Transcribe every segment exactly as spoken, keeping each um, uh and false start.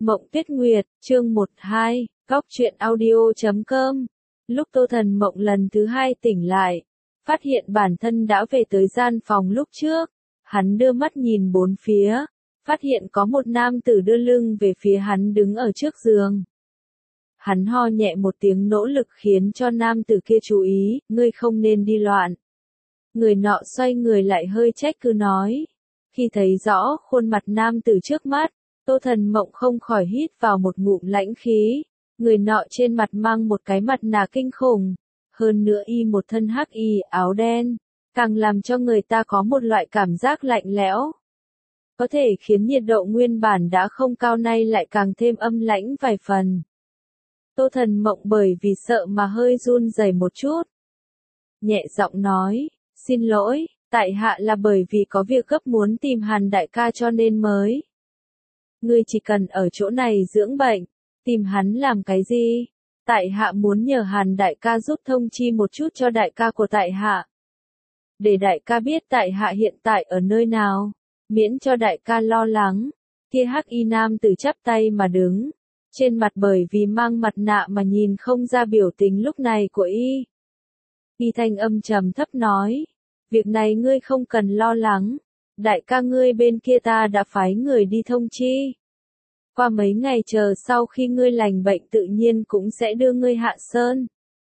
Mộng Tuyết Nguyệt, chương một hai, góc truyện audio chấm com. Lúc Tô Thần Mộng lần thứ hai tỉnh lại, phát hiện bản thân đã về tới gian phòng lúc trước. Hắn đưa mắt nhìn bốn phía, phát hiện có một nam tử đưa lưng về phía hắn đứng ở trước giường. Hắn ho nhẹ một tiếng nỗ lực khiến cho nam tử kia chú ý, ngươi không nên đi loạn. Người nọ xoay người lại hơi trách cứ nói. Khi thấy rõ khuôn mặt nam tử trước mắt, Tô Thần Mộng không khỏi hít vào một ngụm lãnh khí. Người nọ trên mặt mang một cái mặt nạ kinh khủng, hơn nữa y một thân hắc y áo đen, càng làm cho người ta có một loại cảm giác lạnh lẽo. Có thể khiến nhiệt độ nguyên bản đã không cao nay lại càng thêm âm lãnh vài phần. Tô Thần Mộng bởi vì sợ mà hơi run rẩy một chút. Nhẹ giọng nói, xin lỗi, tại hạ là bởi vì có việc gấp muốn tìm Hàn đại ca cho nên mới. Ngươi chỉ cần ở chỗ này dưỡng bệnh, tìm hắn làm cái gì? Tại hạ muốn nhờ Hàn đại ca giúp thông chi một chút cho đại ca của tại hạ. Để đại ca biết tại hạ hiện tại ở nơi nào, miễn cho đại ca lo lắng. Kia hắc y nam tử chắp tay mà đứng, trên mặt bởi vì mang mặt nạ mà nhìn không ra biểu tình lúc này của y. Y thanh âm trầm thấp nói, việc này ngươi không cần lo lắng, đại ca ngươi bên kia ta đã phái người đi thông chi. Qua mấy ngày chờ sau khi ngươi lành bệnh tự nhiên cũng sẽ đưa ngươi hạ sơn.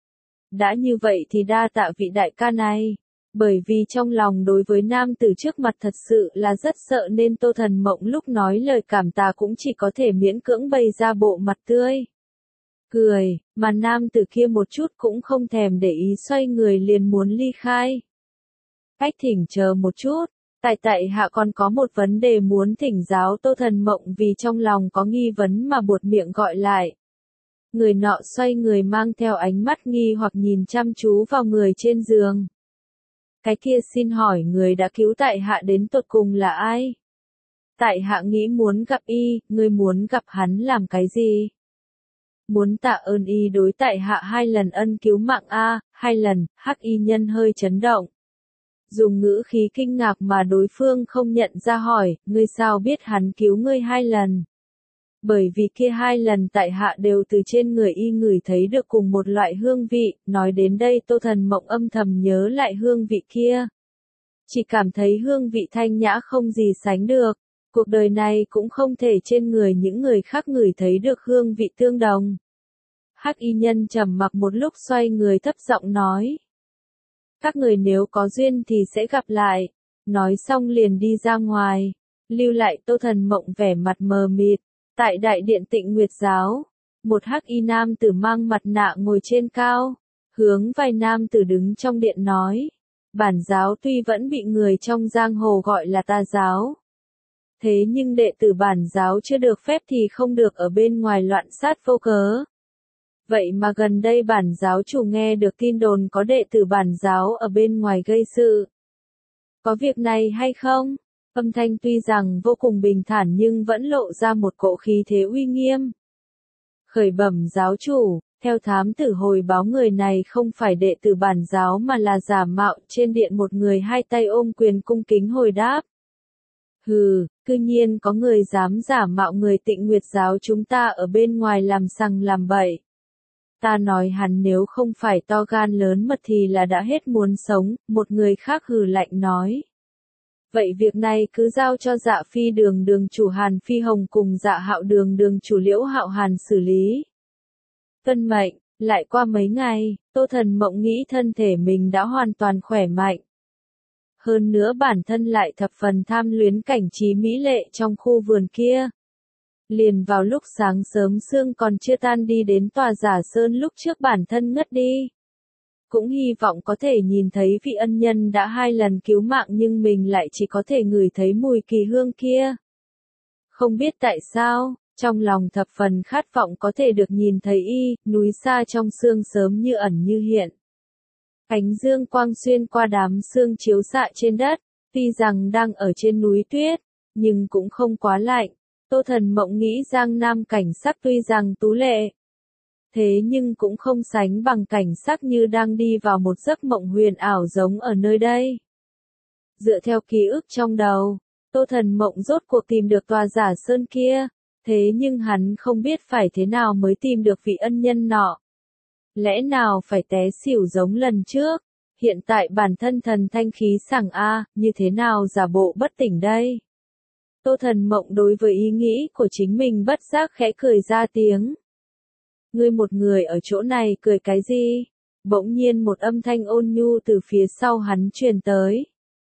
Đã như vậy thì đa tạ vị đại ca này, bởi vì trong lòng đối với nam tử trước mặt thật sự là rất sợ nên Tô Thần Mộng lúc nói lời cảm tạ cũng chỉ có thể miễn cưỡng bày ra bộ mặt tươi. Cười, mà nam tử kia một chút cũng không thèm để ý xoay người liền muốn ly khai. Cách thỉnh chờ một chút. Tại tại hạ còn có một vấn đề muốn thỉnh giáo Tô Thần Mộng vì trong lòng có nghi vấn mà buột miệng gọi lại. Người nọ xoay người mang theo ánh mắt nghi hoặc nhìn chăm chú vào người trên giường. Cái kia xin hỏi người đã cứu tại hạ đến tột cùng là ai? Tại hạ nghĩ muốn gặp y, người muốn gặp hắn làm cái gì? Muốn tạ ơn y đối tại hạ hai lần ân cứu mạng a, hai lần, hắc y nhân hơi chấn động. Dùng ngữ khí kinh ngạc mà đối phương không nhận ra hỏi, ngươi sao biết hắn cứu ngươi hai lần? Bởi vì kia hai lần tại hạ đều từ trên người y ngửi thấy được cùng một loại hương vị, nói đến đây Tô Thần Mộng âm thầm nhớ lại hương vị kia. Chỉ cảm thấy hương vị thanh nhã không gì sánh được, cuộc đời này cũng không thể trên người những người khác ngửi thấy được hương vị tương đồng. Hắc y nhân trầm mặc một lúc xoay người thấp giọng nói. Các người nếu có duyên thì sẽ gặp lại. Nói xong liền đi ra ngoài, lưu lại Tô Thần Mộng vẻ mặt mờ mịt. Tại đại điện Tịnh Nguyệt giáo, một hắc y nam tử mang mặt nạ ngồi trên cao, hướng vài nam tử đứng trong điện nói. Bản giáo tuy vẫn bị người trong giang hồ gọi là tà giáo. Thế nhưng đệ tử bản giáo chưa được phép thì không được ở bên ngoài loạn sát vô cớ. Vậy mà gần đây bản giáo chủ nghe được tin đồn có đệ tử bản giáo ở bên ngoài gây sự. Có việc này hay không? Âm thanh tuy rằng vô cùng bình thản nhưng vẫn lộ ra một cỗ khí thế uy nghiêm. Khởi bẩm giáo chủ, theo thám tử hồi báo người này không phải đệ tử bản giáo mà là giả mạo. Trên điện một người hai tay ôm quyền cung kính hồi đáp. Hừ, cư nhiên có người dám giả mạo người Tịnh Nguyệt giáo chúng ta ở bên ngoài làm sằng làm bậy. Ta nói hắn nếu không phải to gan lớn mật thì là đã hết muốn sống, một người khác hừ lạnh nói. Vậy việc này cứ giao cho Dạ Phi Đường đường chủ Hàn Phi Hồng cùng Dạ Hạo Đường đường chủ Liễu Hạo Hàn xử lý. Tuân mệnh, lại qua mấy ngày, Tô Thần Mộng nghĩ thân thể mình đã hoàn toàn khỏe mạnh. Hơn nữa bản thân lại thập phần tham luyến cảnh trí mỹ lệ trong khu vườn kia. Liền vào lúc sáng sớm sương còn chưa tan đi đến tòa Giả Sơn lúc trước bản thân ngất đi. Cũng hy vọng có thể nhìn thấy vị ân nhân đã hai lần cứu mạng nhưng mình lại chỉ có thể ngửi thấy mùi kỳ hương kia. Không biết tại sao, trong lòng thập phần khát vọng có thể được nhìn thấy y, núi xa trong sương sớm như ẩn như hiện. Ánh dương quang xuyên qua đám sương chiếu xạ trên đất, tuy rằng đang ở trên núi tuyết, nhưng cũng không quá lạnh. Tô Thần Mộng nghĩ Giang Nam cảnh sắc tuy rằng tú lệ, thế nhưng cũng không sánh bằng cảnh sắc như đang đi vào một giấc mộng huyền ảo giống ở nơi đây. Dựa theo ký ức trong đầu, Tô Thần Mộng rốt cuộc tìm được tòa Giả Sơn kia, Thế nhưng hắn không biết phải thế nào mới tìm được vị ân nhân nọ. Lẽ nào phải té xỉu giống lần trước? Hiện tại bản thân thần thanh khí sảng a, như thế nào giả bộ bất tỉnh đây? Tô Thần Mộng đối với ý nghĩ của chính mình bất giác khẽ cười ra tiếng. Ngươi một người ở chỗ này cười cái gì? Bỗng nhiên một âm thanh ôn nhu từ phía sau hắn truyền tới.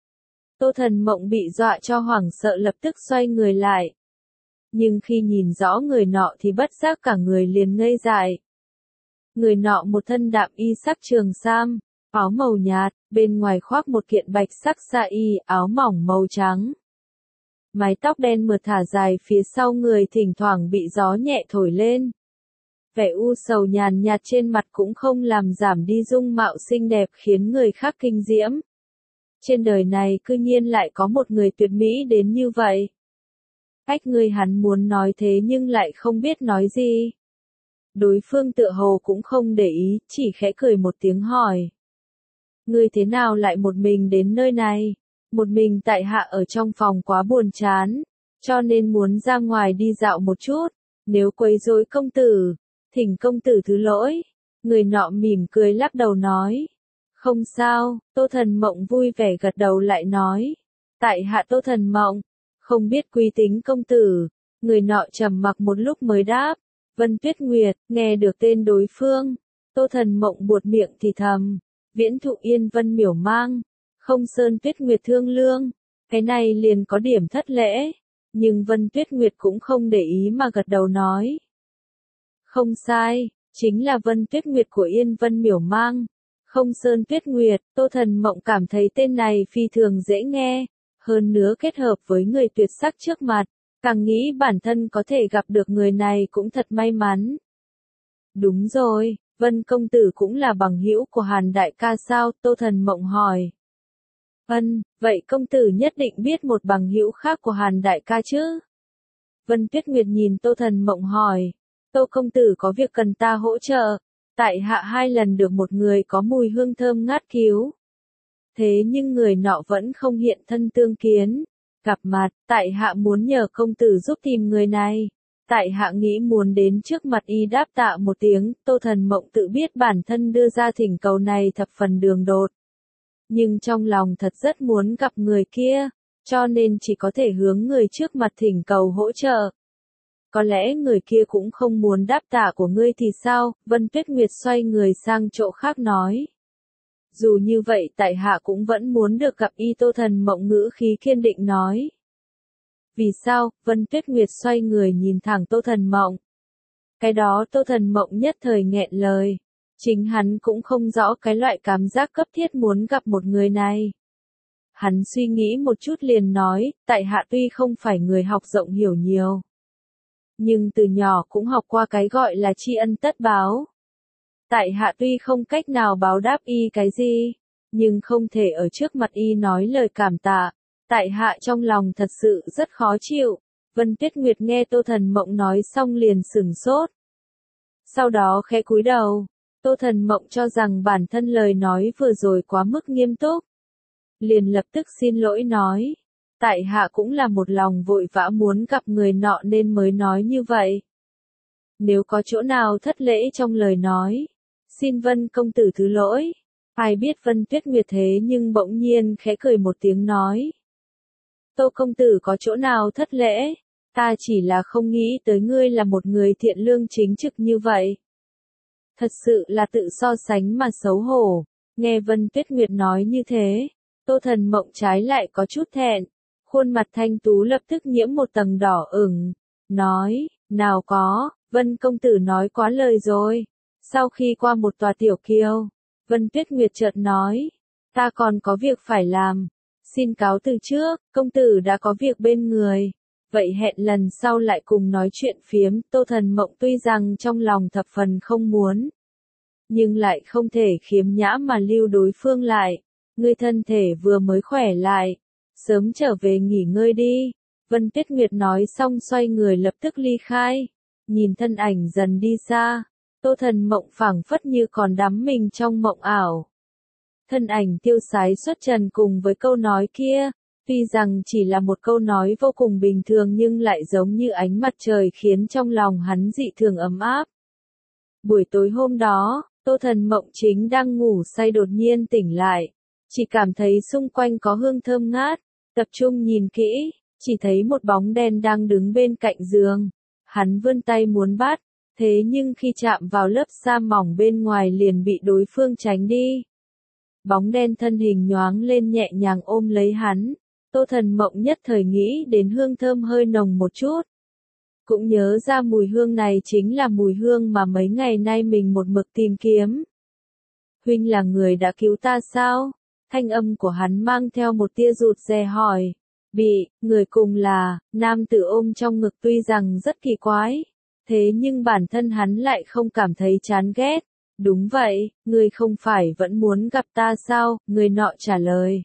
Tô Thần Mộng bị dọa cho hoảng sợ lập tức xoay người lại. Nhưng khi nhìn rõ người nọ thì bất giác cả người liền ngây dại. Người nọ một thân đạm y sắc trường sam, áo màu nhạt, bên ngoài khoác một kiện bạch sắc sa y, áo mỏng màu trắng. Mái tóc đen mượt thả dài phía sau người thỉnh thoảng bị gió nhẹ thổi lên. Vẻ u sầu nhàn nhạt trên mặt cũng không làm giảm đi dung mạo xinh đẹp khiến người khác kinh diễm. Trên đời này cư nhiên lại có một người tuyệt mỹ đến như vậy. Cách người hắn muốn nói thế nhưng lại không biết nói gì. Đối phương tựa hồ cũng không để ý, chỉ khẽ cười một tiếng hỏi. Ngươi thế nào lại một mình đến nơi này? Một mình tại hạ ở trong phòng quá buồn chán, cho nên muốn ra ngoài đi dạo một chút, nếu quấy rối công tử, thỉnh công tử thứ lỗi. Người nọ mỉm cười lắc đầu nói. Không sao, Tô Thần Mộng vui vẻ gật đầu lại nói. Tại hạ Tô Thần Mộng, không biết quý tính công tử. Người nọ trầm mặc một lúc mới đáp. Vân Tuyết Nguyệt, nghe được tên đối phương. Tô Thần Mộng buột miệng thì thầm. Viễn thụ yên vân miểu mang. Không sơn Tuyết Nguyệt thương lương. Cái này liền có điểm thất lễ. Nhưng Vân Tuyết Nguyệt cũng không để ý mà gật đầu nói. Không sai, chính là Vân Tuyết Nguyệt của Yên Vân miểu mang. Không sơn Tuyết Nguyệt, Tô Thần Mộng cảm thấy tên này phi thường dễ nghe. Hơn nữa kết hợp với người tuyệt sắc trước mặt. Càng nghĩ bản thân có thể gặp được người này cũng thật may mắn. Đúng rồi, Vân công tử cũng là bằng hữu của Hàn đại ca sao? Tô Thần Mộng hỏi. Vân, vậy công tử nhất định biết một bằng hữu khác của Hàn đại ca chứ? Vân Tuyết Nguyệt nhìn Tô Thần Mộng hỏi. Tô công tử có việc cần ta hỗ trợ. Tại hạ hai lần được một người có mùi hương thơm ngát cứu. Thế nhưng người nọ vẫn không hiện thân tương kiến. Gặp mặt, tại hạ muốn nhờ công tử giúp tìm người này. Tại hạ nghĩ muốn đến trước mặt y đáp tạ một tiếng. Tô Thần Mộng tự biết bản thân đưa ra thỉnh cầu này thập phần đường đột. Nhưng trong lòng thật rất muốn gặp người kia, cho nên chỉ có thể hướng người trước mặt thỉnh cầu hỗ trợ. Có lẽ người kia cũng không muốn đáp tạ của ngươi thì sao? Vân Tuyết Nguyệt xoay người sang chỗ khác nói. Dù như vậy tại hạ cũng vẫn muốn được gặp y. Tô Thần Mộng ngữ khí kiên định nói. Vì sao? Vân Tuyết Nguyệt xoay người nhìn thẳng Tô Thần Mộng. Cái đó Tô Thần Mộng nhất thời nghẹn lời. Chính hắn cũng không rõ cái loại cảm giác cấp thiết muốn gặp một người này. Hắn suy nghĩ một chút liền nói, tại hạ tuy không phải người học rộng hiểu nhiều. Nhưng từ nhỏ cũng học qua cái gọi là tri ân tất báo. Tại hạ tuy không cách nào báo đáp y cái gì, nhưng không thể ở trước mặt y nói lời cảm tạ. Tại hạ trong lòng thật sự rất khó chịu. Vân Tuyết Nguyệt nghe Tô Thần Mộng nói xong liền sửng sốt. Sau đó khẽ cúi đầu. Tô Thần Mộng cho rằng bản thân lời nói vừa rồi quá mức nghiêm túc. Liền lập tức xin lỗi nói. Tại hạ cũng là một lòng vội vã muốn gặp người nọ nên mới nói như vậy. Nếu có chỗ nào thất lễ trong lời nói, xin Vân công tử thứ lỗi. Ai biết Vân Tuyết Nguyệt thế nhưng bỗng nhiên khẽ cười một tiếng nói. Tô công tử có chỗ nào thất lễ, ta chỉ là không nghĩ tới ngươi là một người thiện lương chính trực như vậy. Thật sự là tự so sánh mà xấu hổ. Nghe Vân Tuyết Nguyệt nói như thế, Tô Thần Mộng trái lại có chút thẹn. Khuôn mặt thanh tú lập tức nhiễm một tầng đỏ ửng. Nói, nào có, Vân công tử nói quá lời rồi. Sau khi qua một tòa tiểu kiều, Vân Tuyết Nguyệt chợt nói, ta còn có việc phải làm. Xin cáo từ trước, công tử đã có việc bên người. Vậy hẹn lần sau lại cùng nói chuyện phiếm. Tô Thần Mộng tuy rằng trong lòng thập phần không muốn, nhưng lại không thể khiếm nhã mà lưu đối phương lại. Ngươi thân thể vừa mới khỏe lại, sớm trở về nghỉ ngơi đi. Vân Tuyết Nguyệt nói xong xoay người lập tức ly khai. Nhìn thân ảnh dần đi xa, Tô Thần Mộng phảng phất như còn đắm mình trong mộng ảo. Thân ảnh tiêu sái xuất trần cùng với câu nói kia, Tuy rằng chỉ là một câu nói vô cùng bình thường nhưng lại giống như ánh mặt trời khiến trong lòng hắn dị thường ấm áp. Buổi tối hôm đó, Tô Thần Mộng chính đang ngủ say đột nhiên tỉnh lại, chỉ cảm thấy xung quanh có hương thơm ngát, tập trung nhìn kỹ, chỉ thấy một bóng đen đang đứng bên cạnh giường. Hắn vươn tay muốn bắt, thế nhưng khi chạm vào lớp sa mỏng bên ngoài liền bị đối phương tránh đi. Bóng đen thân hình nhoáng lên nhẹ nhàng ôm lấy hắn, Tô Thần Mộng nhất thời nghĩ đến hương thơm hơi nồng một chút. Cũng nhớ ra mùi hương này chính là mùi hương mà mấy ngày nay mình một mực tìm kiếm. Huynh là người đã cứu ta sao? Thanh âm của hắn mang theo một tia rụt rè hỏi. Bị, người cùng là, nam tử ôm trong ngực tuy rằng rất kỳ quái. Thế nhưng bản thân hắn lại không cảm thấy chán ghét. Đúng vậy, người không phải vẫn muốn gặp ta sao? Người nọ trả lời.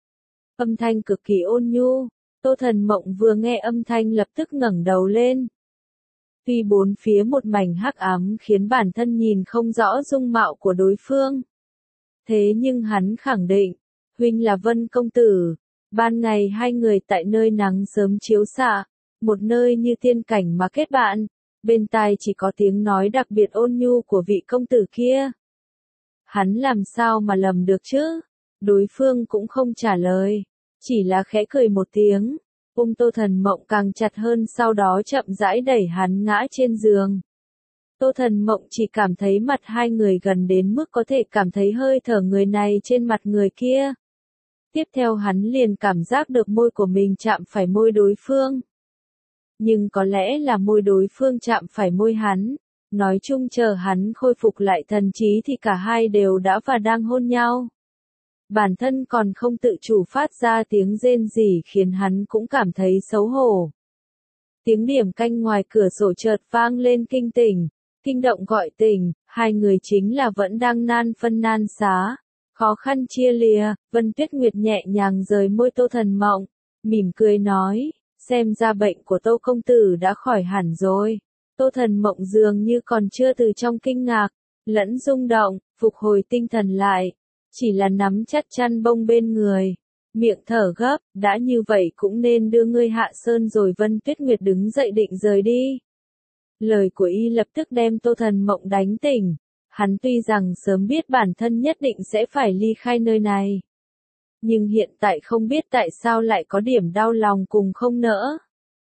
Âm thanh cực kỳ ôn nhu. Tô Thần Mộng vừa nghe âm thanh lập tức ngẩng đầu lên. Tuy bốn phía một mảnh hắc ám khiến bản thân nhìn không rõ dung mạo của đối phương. Thế nhưng hắn khẳng định, huynh là Vân công tử. Ban ngày hai người tại nơi nắng sớm chiếu xạ, một nơi như tiên cảnh mà kết bạn, bên tai chỉ có tiếng nói đặc biệt ôn nhu của vị công tử kia. Hắn làm sao mà lầm được chứ? Đối phương cũng không trả lời, chỉ là khẽ cười một tiếng, ôm Tô Thần Mộng càng chặt hơn sau đó chậm rãi đẩy hắn ngã trên giường. Tô Thần Mộng chỉ cảm thấy mặt hai người gần đến mức có thể cảm thấy hơi thở người này trên mặt người kia. Tiếp theo hắn liền cảm giác được môi của mình chạm phải môi đối phương. Nhưng có lẽ là môi đối phương chạm phải môi hắn. Nói chung chờ hắn khôi phục lại thần trí thì cả hai đều đã và đang hôn nhau. Bản thân còn không tự chủ phát ra tiếng rên rỉ khiến hắn cũng cảm thấy xấu hổ. Tiếng điểm canh ngoài cửa sổ chợt vang lên kinh tỉnh, kinh động gọi tỉnh, hai người chính là vẫn đang nan phân nan xá. Khó khăn chia lìa, Vân Tuyết Nguyệt nhẹ nhàng rời môi Tô Thần Mộng, mỉm cười nói, xem ra bệnh của Tô công tử đã khỏi hẳn rồi. Tô Thần Mộng dường như còn chưa từ trong kinh ngạc, lẫn rung động, phục hồi tinh thần lại, chỉ là nắm chặt chăn bông bên người, miệng thở gấp, đã như vậy cũng nên đưa ngươi hạ sơn rồi. Vân Tuyết Nguyệt đứng dậy định rời đi. Lời của y lập tức đem Tô Thần Mộng đánh tỉnh. Hắn tuy rằng sớm biết bản thân nhất định sẽ phải ly khai nơi này. Nhưng hiện tại không biết tại sao lại có điểm đau lòng cùng không nỡ.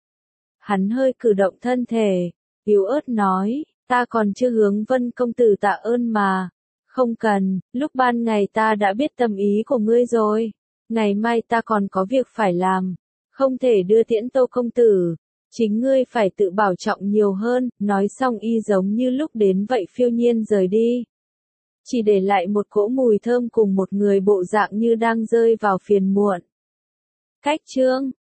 Hắn hơi cử động thân thể, yếu ớt nói, ta còn chưa hướng Vân công tử tạ ơn mà. Không cần, lúc ban ngày ta đã biết tâm ý của ngươi rồi. Ngày mai ta còn có việc phải làm. Không thể đưa tiễn Tô công tử. Chính ngươi phải tự bảo trọng nhiều hơn. Nói xong y giống như lúc đến vậy phiêu nhiên rời đi. Chỉ để lại một cỗ mùi thơm cùng một người bộ dạng như đang rơi vào phiền muộn. Cách chương